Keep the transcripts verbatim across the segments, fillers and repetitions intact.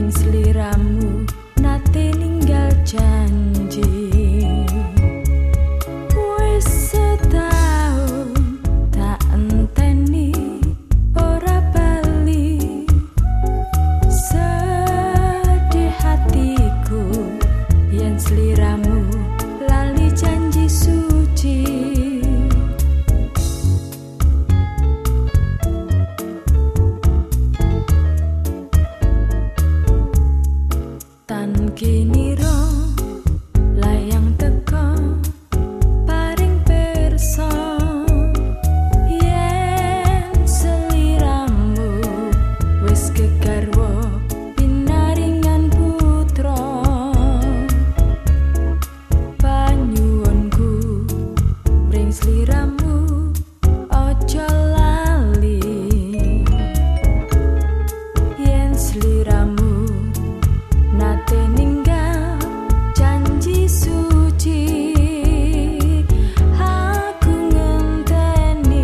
sliramu nate ninggal janji. Wis setahun tak enteni ora bali, sedih hatiku yen sliramu lali janji suci. Tan kiniro layang teko paring pirsa yen sliramu wis kegarwa pinaringan putra. Panyuwunku mring sliramu aja lali yen sliramu nate ninggal janji suci. Aku ngenteni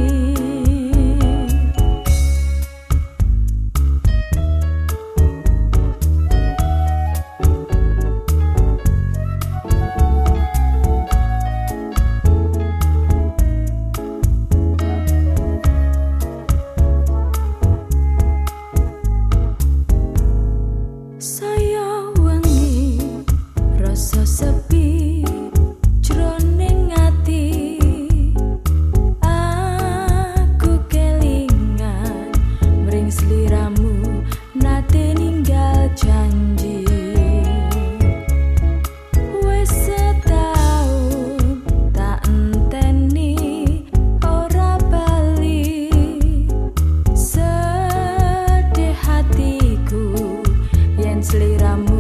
saya wengi rasa sepi jroning ati. Aku kelingan mring sliramu nate ninggal janji. Wis setahun tak enteni ora bali, sedih hatiku yen sliramu